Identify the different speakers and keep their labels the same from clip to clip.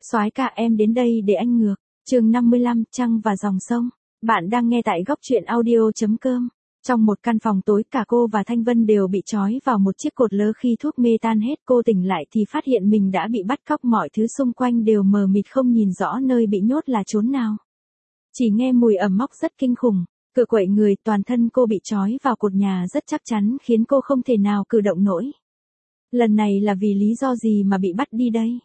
Speaker 1: Soái ca em đến đây để anh ngược. Chương 55, trăng và dòng sông. Bạn đang nghe tại góc truyện audio.com. Trong một căn phòng tối, cả cô và Thanh Vân đều bị trói vào một chiếc cột lớ. Khi thuốc mê tan hết, cô tỉnh lại thì phát hiện mình đã bị bắt cóc, mọi thứ xung quanh đều mờ mịt, không nhìn rõ nơi bị nhốt là chốn nào. Chỉ nghe mùi ẩm mốc rất kinh khủng, cựa quậy người, toàn thân cô bị trói vào cột nhà rất chắc chắn, khiến cô không thể nào cử động nổi. Lần này là vì lý do gì mà bị bắt đi đây?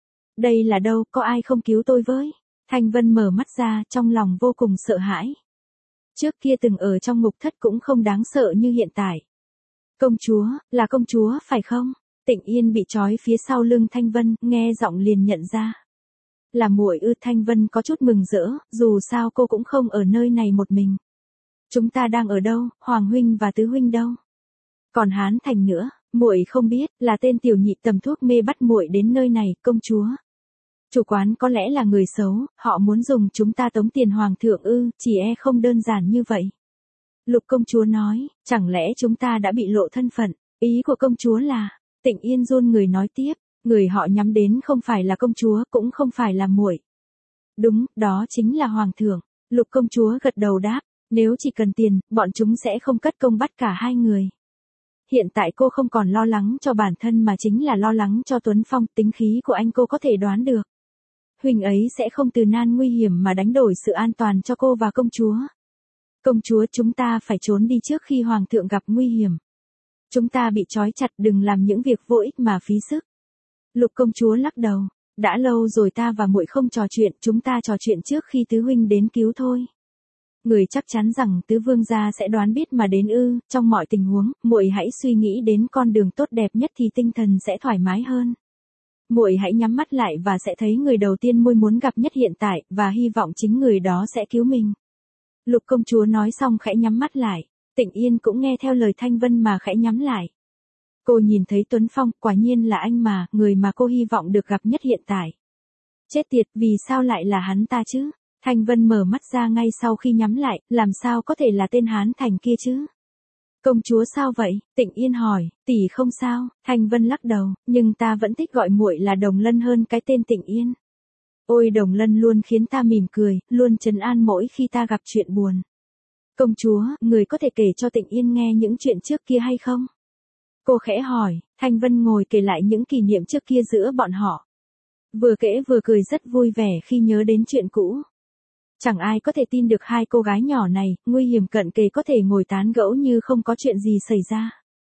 Speaker 1: Đây là đâu, có ai không cứu tôi với? Thanh Vân mở mắt ra, trong lòng vô cùng sợ hãi. Trước kia từng ở trong ngục thất cũng không đáng sợ như hiện tại. Công chúa, là công chúa phải không? Tịnh Yên bị trói phía sau lưng Thanh Vân, nghe giọng liền nhận ra. Là muội ư? Thanh Vân có chút mừng rỡ, dù sao cô cũng không ở nơi này một mình. Chúng ta đang ở đâu, Hoàng huynh và Tứ huynh đâu? Còn Hán Thành nữa, muội không biết, là tên tiểu nhị tầm thuốc mê bắt muội đến nơi này, công chúa. Chủ quán có lẽ là người xấu, họ muốn dùng chúng ta tống tiền hoàng thượng ư? Chỉ e không đơn giản như vậy. Lục công chúa nói, chẳng lẽ chúng ta đã bị lộ thân phận? Ý của công chúa là, Tịnh Yên run người nói tiếp, người họ nhắm đến không phải là công chúa, cũng không phải là muội. Đúng, đó chính là hoàng thượng. Lục công chúa gật đầu đáp, nếu chỉ cần tiền, bọn chúng sẽ không cất công bắt cả hai người. Hiện tại cô không còn lo lắng cho bản thân mà chính là lo lắng cho Tuấn Phong, tính khí của anh cô có thể đoán được. Huynh ấy sẽ không từ nan nguy hiểm mà đánh đổi sự an toàn cho cô và công chúa. Công chúa, chúng ta phải trốn đi trước khi hoàng thượng gặp nguy hiểm. Chúng ta bị trói chặt, đừng làm những việc vô ích mà phí sức. Lục công chúa lắc đầu, đã lâu rồi ta và muội không trò chuyện, chúng ta trò chuyện trước khi tứ huynh đến cứu thôi. Người chắc chắn rằng tứ vương gia sẽ đoán biết mà đến ư? Trong mọi tình huống, muội hãy suy nghĩ đến con đường tốt đẹp nhất thì tinh thần sẽ thoải mái hơn. Muội hãy nhắm mắt lại và sẽ thấy người đầu tiên muội muốn gặp nhất hiện tại, và hy vọng chính người đó sẽ cứu mình. Lục công chúa nói xong khẽ nhắm mắt lại. Tịnh Yên cũng nghe theo lời Thanh Vân mà khẽ nhắm lại. Cô nhìn thấy Tuấn Phong, quả nhiên là anh mà, người mà cô hy vọng được gặp nhất hiện tại. Chết tiệt, vì sao lại là hắn ta chứ? Thanh Vân mở mắt ra ngay sau khi nhắm lại, làm sao có thể là tên Hán Thành kia chứ? Công chúa sao vậy? Tịnh Yên hỏi. Tỷ không sao. Thanh Vân lắc đầu, nhưng ta vẫn thích gọi muội là Đồng Lân hơn cái tên Tịnh Yên. Ôi, Đồng Lân luôn khiến ta mỉm cười, luôn trấn an mỗi khi ta gặp chuyện buồn. Công chúa, người có thể kể cho Tịnh Yên nghe những chuyện trước kia hay không? Cô khẽ hỏi. Thanh Vân ngồi kể lại những kỷ niệm trước kia giữa bọn họ. Vừa kể vừa cười rất vui vẻ khi nhớ đến chuyện cũ. Chẳng ai có thể tin được hai cô gái nhỏ này, nguy hiểm cận kề có thể ngồi tán gẫu như không có chuyện gì xảy ra.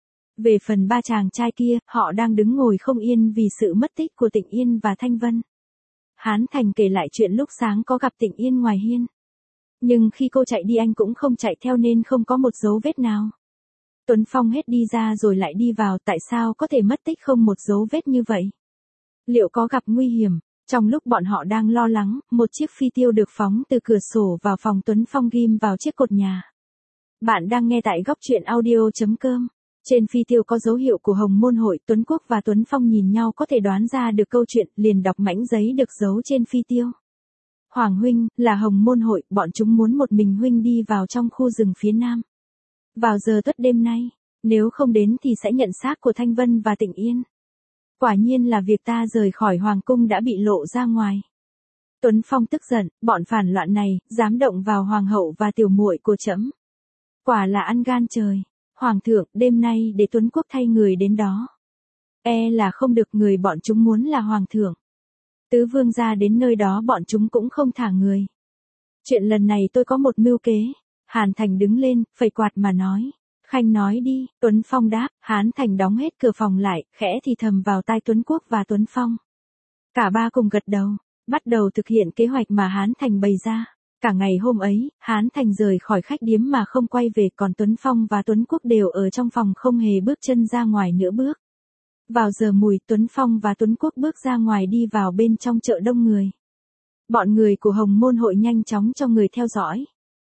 Speaker 1: Về phần ba chàng trai kia, họ đang đứng ngồi không yên vì sự mất tích của Tịnh Yên và Thanh Vân. Hán Thành kể lại chuyện lúc sáng có gặp Tịnh Yên ngoài hiên. Nhưng khi cô chạy đi anh cũng không chạy theo nên không có một dấu vết nào. Tuấn Phong hết đi ra rồi lại đi vào, tại sao có thể mất tích không một dấu vết như vậy? Liệu có gặp nguy hiểm? Trong lúc bọn họ đang lo lắng, một chiếc phi tiêu được phóng từ cửa sổ vào phòng Tuấn Phong ghim vào chiếc cột nhà. Bạn đang nghe tại góc truyện audio.com. Trên phi tiêu có dấu hiệu của Hồng Môn Hội. Tuấn Quốc và Tuấn Phong nhìn nhau có thể đoán ra được câu chuyện, liền đọc mảnh giấy được giấu trên phi tiêu. Hoàng huynh, là Hồng Môn Hội, bọn chúng muốn một mình huynh đi vào trong khu rừng phía nam. Vào giờ tuất đêm nay, nếu không đến thì sẽ nhận xác của Thanh Vân và Tịnh Yên. Quả nhiên là việc ta rời khỏi hoàng cung đã bị lộ ra ngoài. Tuấn Phong tức giận, bọn phản loạn này, dám động vào hoàng hậu và tiểu muội của trẫm. Quả là ăn gan trời. Hoàng thượng, đêm nay để Tuấn Quốc thay người đến đó. E là không được, người bọn chúng muốn là hoàng thượng. Tứ vương gia đến nơi đó bọn chúng cũng không thả người. Chuyện lần này tôi có một mưu kế. Hàn Thành đứng lên, phẩy quạt mà nói. Khanh nói đi. Tuấn Phong đáp. Hán Thành đóng hết cửa phòng lại, khẽ thì thầm vào tai Tuấn Quốc và Tuấn Phong. Cả ba cùng gật đầu, bắt đầu thực hiện kế hoạch mà Hán Thành bày ra. Cả ngày hôm ấy, Hán Thành rời khỏi khách điếm mà không quay về, còn Tuấn Phong và Tuấn Quốc đều ở trong phòng không hề bước chân ra ngoài nửa bước. Vào giờ mùi, Tuấn Phong và Tuấn Quốc bước ra ngoài đi vào bên trong chợ đông người. Bọn người của Hồng Môn Hội nhanh chóng cho người theo dõi.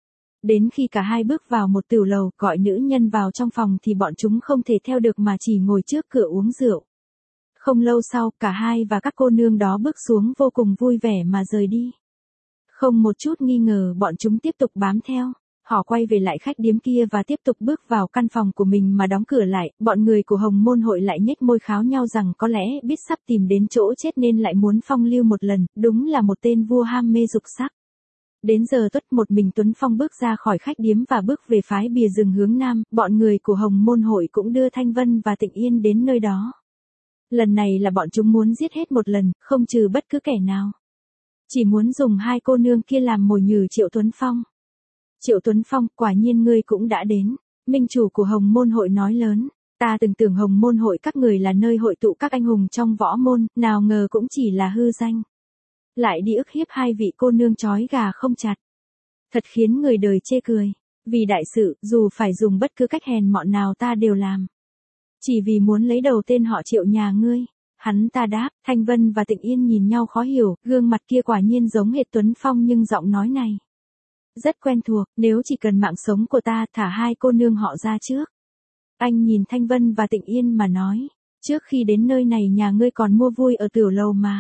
Speaker 1: Đến khi cả hai bước vào một tiểu lầu, gọi nữ nhân vào trong phòng thì bọn chúng không thể theo được mà chỉ ngồi trước cửa uống rượu. Không lâu sau, cả hai và các cô nương đó bước xuống vô cùng vui vẻ mà rời đi. Không một chút nghi ngờ bọn chúng tiếp tục bám theo. Họ quay về lại khách điếm kia và tiếp tục bước vào căn phòng của mình mà đóng cửa lại, bọn người của Hồng Môn Hội lại nhếch môi kháo nhau rằng có lẽ biết sắp tìm đến chỗ chết nên lại muốn phong lưu một lần, đúng là một tên vua ham mê dục sắc. Đến giờ tuất một mình Tuấn Phong bước ra khỏi khách điếm và bước về phái bìa rừng hướng nam, bọn người của Hồng Môn Hội cũng đưa Thanh Vân và Tịnh Yên đến nơi đó. Lần này là bọn chúng muốn giết hết một lần, không trừ bất cứ kẻ nào. Chỉ muốn dùng hai cô nương kia làm mồi nhử Triệu Tuấn Phong. Triệu Tuấn Phong, quả nhiên ngươi cũng đã đến. Minh chủ của Hồng Môn Hội nói lớn. Ta từng tưởng Hồng Môn Hội các người là nơi hội tụ các anh hùng trong võ môn, nào ngờ cũng chỉ là hư danh. Lại đi ức hiếp hai vị cô nương chói gà không chặt. Thật khiến người đời chê cười. Vì đại sự, dù phải dùng bất cứ cách hèn mọn nào ta đều làm. Chỉ vì muốn lấy đầu tên họ Triệu nhà ngươi. Hắn ta đáp, Thanh Vân và Tịnh Yên nhìn nhau khó hiểu, gương mặt kia quả nhiên giống hệt Tuấn Phong nhưng giọng nói này rất quen thuộc, nếu chỉ cần mạng sống của ta thả hai cô nương họ ra trước. Anh nhìn Thanh Vân và Tịnh Yên mà nói, trước khi đến nơi này nhà ngươi còn mua vui ở tiểu lầu mà.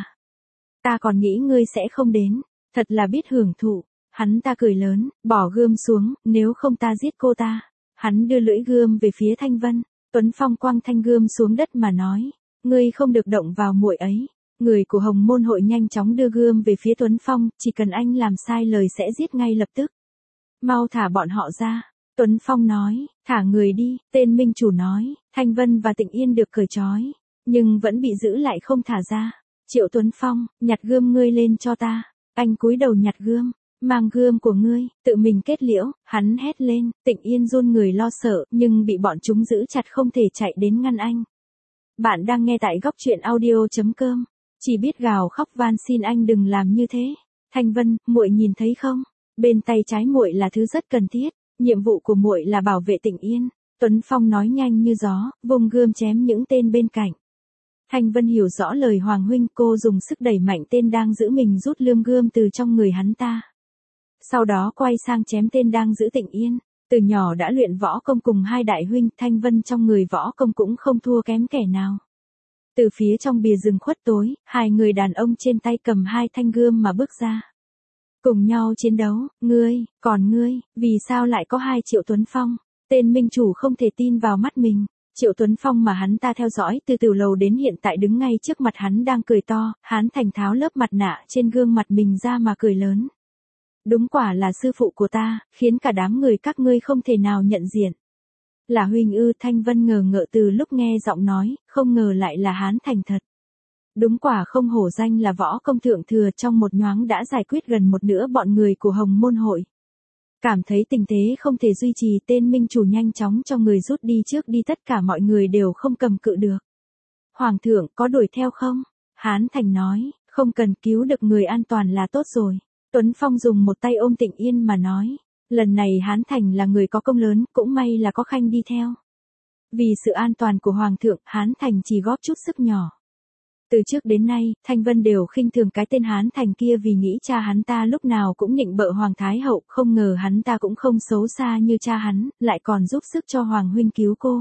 Speaker 1: Ta còn nghĩ ngươi sẽ không đến, thật là biết hưởng thụ. Hắn ta cười lớn, bỏ gươm xuống, nếu không ta giết cô ta. Hắn đưa lưỡi gươm về phía Thanh Vân, Tuấn Phong quăng thanh gươm xuống đất mà nói, ngươi không được động vào muội ấy. Người của Hồng Môn Hội nhanh chóng đưa gươm về phía Tuấn Phong, chỉ cần anh làm sai lời sẽ giết ngay lập tức. Mau thả bọn họ ra. Tuấn Phong nói, thả người đi, tên minh chủ nói, Thanh Vân và Tịnh Yên được cởi trói, nhưng vẫn bị giữ lại không thả ra. Triệu Tuấn Phong, nhặt gươm ngươi lên cho ta. Anh cúi đầu nhặt gươm, mang gươm của ngươi, tự mình kết liễu, hắn hét lên, Tịnh Yên run người lo sợ, nhưng bị bọn chúng giữ chặt không thể chạy đến ngăn anh. Bạn đang nghe tại góc truyện audio.com. Chỉ biết gào khóc van xin anh đừng làm như thế. Thanh Vân, muội nhìn thấy không? Bên tay trái muội là thứ rất cần thiết, nhiệm vụ của muội là bảo vệ Tịnh Yên. Tuấn Phong nói nhanh như gió, vùng gươm chém những tên bên cạnh. Thanh Vân hiểu rõ lời Hoàng huynh, cô dùng sức đẩy mạnh tên đang giữ mình rút lưỡi gươm từ trong người hắn ta. Sau đó quay sang chém tên đang giữ Tịnh Yên. Từ nhỏ đã luyện võ công cùng hai đại huynh, Thanh Vân trong người võ công cũng không thua kém kẻ nào. Từ phía trong bìa rừng khuất tối, hai người đàn ông trên tay cầm hai thanh gươm mà bước ra. Cùng nhau chiến đấu, còn ngươi, vì sao lại có hai Triệu Tuấn Phong? Tên minh chủ không thể tin vào mắt mình. Triệu Tuấn Phong mà hắn ta theo dõi từ tiểu lầu đến hiện tại đứng ngay trước mặt hắn đang cười to, Hán Thành tháo lớp mặt nạ trên gương mặt mình ra mà cười lớn. Đúng quả là sư phụ của ta, khiến cả đám người các ngươi không thể nào nhận diện. Là huynh ư? Thanh Vân ngờ ngợ từ lúc nghe giọng nói, không ngờ lại là Hán Thành thật. Đúng quả không hổ danh là võ công thượng thừa, trong một nhoáng đã giải quyết gần một nửa bọn người của Hồng Môn Hội. Cảm thấy tình thế không thể duy trì, tên minh chủ nhanh chóng cho người rút đi trước đi, tất cả mọi người đều không cầm cự được. Hoàng thượng có đuổi theo không? Hán Thành nói, không cần, cứu được người an toàn là tốt rồi. Tuấn Phong dùng một tay ôm Tịnh Yên mà nói, lần này Hán Thành là người có công lớn, cũng may là có Khanh đi theo. Vì sự an toàn của Hoàng thượng, Hán Thành chỉ góp chút sức nhỏ. Từ trước đến nay, Thanh Vân đều khinh thường cái tên Hán Thành kia vì nghĩ cha hắn ta lúc nào cũng nịnh bợ Hoàng Thái Hậu, không ngờ hắn ta cũng không xấu xa như cha hắn, lại còn giúp sức cho Hoàng huynh cứu cô.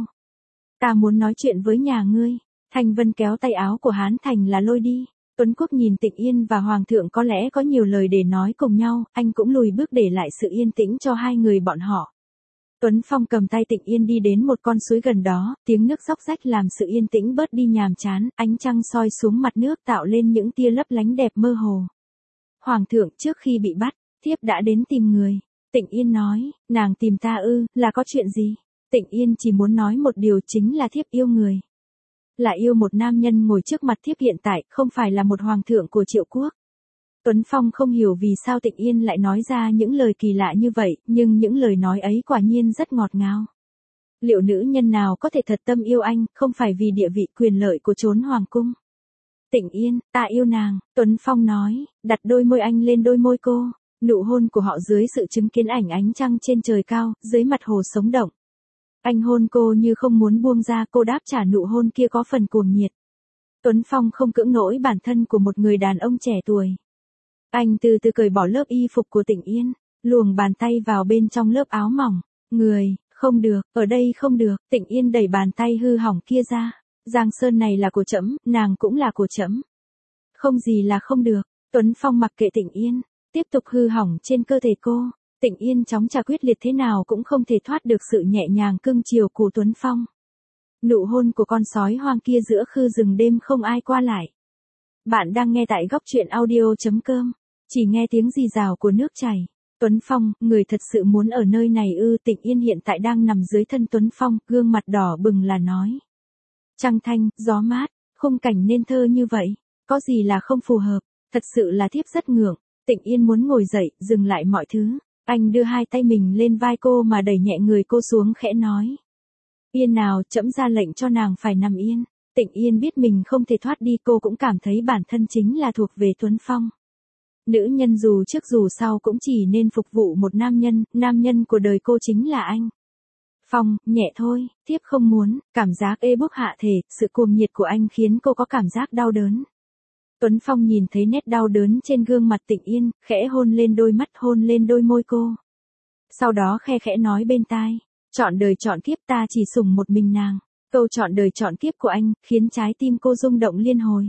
Speaker 1: Ta muốn nói chuyện với nhà ngươi. Thanh Vân kéo tay áo của Hán Thành là lôi đi. Tuấn Quốc nhìn Tịnh Yên và Hoàng thượng có lẽ có nhiều lời để nói cùng nhau, anh cũng lùi bước để lại sự yên tĩnh cho hai người bọn họ. Tuấn Phong cầm tay Tịnh Yên đi đến một con suối gần đó, tiếng nước róc rách làm sự yên tĩnh bớt đi nhàm chán, ánh trăng soi xuống mặt nước tạo lên những tia lấp lánh đẹp mơ hồ. Hoàng thượng, trước khi bị bắt, thiếp đã đến tìm người. Tịnh Yên nói, nàng tìm ta ư, là có chuyện gì? Tịnh Yên chỉ muốn nói một điều, chính là thiếp yêu người. Là yêu một nam nhân ngồi trước mặt thiếp hiện tại, không phải là một hoàng thượng của Triệu quốc. Tuấn Phong không hiểu vì sao Tịnh Yên lại nói ra những lời kỳ lạ như vậy, nhưng những lời nói ấy quả nhiên rất ngọt ngào. Liệu nữ nhân nào có thể thật tâm yêu anh, không phải vì địa vị quyền lợi của chốn hoàng cung? Tịnh Yên, ta yêu nàng, Tuấn Phong nói, đặt đôi môi anh lên đôi môi cô. Nụ hôn của họ dưới sự chứng kiến ảnh ánh trăng trên trời cao, dưới mặt hồ sống động. Anh hôn cô như không muốn buông ra, cô đáp trả nụ hôn kia có phần cuồng nhiệt. Tuấn Phong không cưỡng nổi bản thân của một người đàn ông trẻ tuổi. Anh từ từ cởi bỏ lớp y phục của Tịnh Yên, luồng bàn tay vào bên trong lớp áo mỏng. Không được, ở đây không được. Tịnh Yên đẩy bàn tay hư hỏng kia ra. Giang sơn này là của trẫm, nàng cũng là của trẫm. Không gì là không được. Tuấn Phong mặc kệ Tịnh Yên, tiếp tục hư hỏng trên cơ thể cô. Tịnh Yên chóng trả quyết liệt thế nào cũng không thể thoát được sự nhẹ nhàng cưng chiều của Tuấn Phong. Nụ hôn của con sói hoang kia giữa khư rừng đêm không ai qua lại. Bạn đang nghe tại góc truyện audio.com. Chỉ nghe tiếng rì rào của nước chảy. Tuấn Phong, người thật sự muốn ở nơi này ư? Tịnh Yên hiện tại đang nằm dưới thân Tuấn Phong, gương mặt đỏ bừng là nói. Trăng thanh, gió mát, khung cảnh nên thơ như vậy, có gì là không phù hợp, thật sự là thiếp rất ngượng. Tịnh Yên muốn ngồi dậy, dừng lại mọi thứ. Anh đưa hai tay mình lên vai cô mà đẩy nhẹ người cô xuống khẽ nói. Yên nào, trẫm ra lệnh cho nàng phải nằm yên. Tịnh Yên biết mình không thể thoát đi, cô cũng cảm thấy bản thân chính là thuộc về Tuấn Phong. Nữ nhân dù trước dù sau cũng chỉ nên phục vụ một nam nhân của đời cô chính là anh. Phong, nhẹ thôi, thiếp không muốn. Cảm giác ê bốc hạ thể, sự cuồng nhiệt của anh khiến cô có cảm giác đau đớn. Tuấn Phong nhìn thấy nét đau đớn trên gương mặt Tịnh Yên, khẽ hôn lên đôi mắt, hôn lên đôi môi cô. Sau đó khe khẽ nói bên tai, chọn đời chọn kiếp ta chỉ sủng một mình nàng. Câu chọn đời chọn kiếp của anh, khiến trái tim cô rung động liên hồi.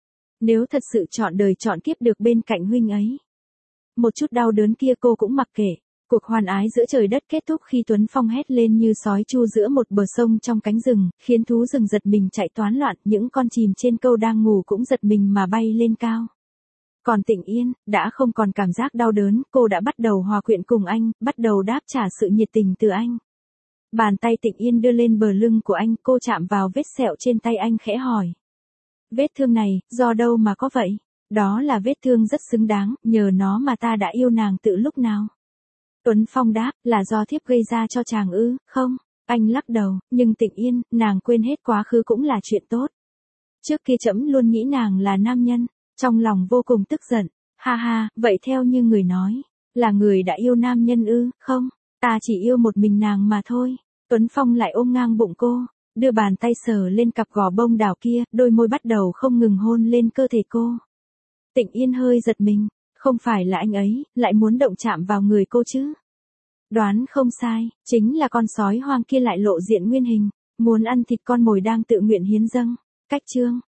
Speaker 1: Nếu thật sự chọn đời chọn kiếp được bên cạnh huynh ấy, một chút đau đớn kia cô cũng mặc kệ. Cuộc hoan ái giữa trời đất kết thúc khi Tuấn Phong hét lên như sói chu giữa một bờ sông trong cánh rừng, khiến thú rừng giật mình chạy toán loạn, những con chìm trên câu đang ngủ cũng giật mình mà bay lên cao. Còn Tịnh Yên, đã không còn cảm giác đau đớn, cô đã bắt đầu hòa quyện cùng anh, bắt đầu đáp trả sự nhiệt tình từ anh. Bàn tay Tịnh Yên đưa lên bờ lưng của anh, cô chạm vào vết sẹo trên tay anh khẽ hỏi. Vết thương này, do đâu mà có vậy? Đó là vết thương rất xứng đáng, nhờ nó mà ta đã yêu nàng từ lúc nào? Tuấn Phong đáp, là do thiếp gây ra cho chàng ư? Không, anh lắc đầu, nhưng Tịnh Yên, nàng quên hết quá khứ cũng là chuyện tốt. Trước kia trẫm luôn nghĩ nàng là nam nhân, trong lòng vô cùng tức giận. Ha ha, vậy theo như người nói, là người đã yêu nam nhân ư? Không, ta chỉ yêu một mình nàng mà thôi. Tuấn Phong lại ôm ngang bụng cô, đưa bàn tay sờ lên cặp gò bông đào kia, đôi môi bắt đầu không ngừng hôn lên cơ thể cô. Tịnh Yên hơi giật mình, không phải là anh ấy, lại muốn động chạm vào người cô chứ? Đoán không sai, chính là con sói hoang kia lại lộ diện nguyên hình, muốn ăn thịt con mồi đang tự nguyện hiến dâng. Cách chương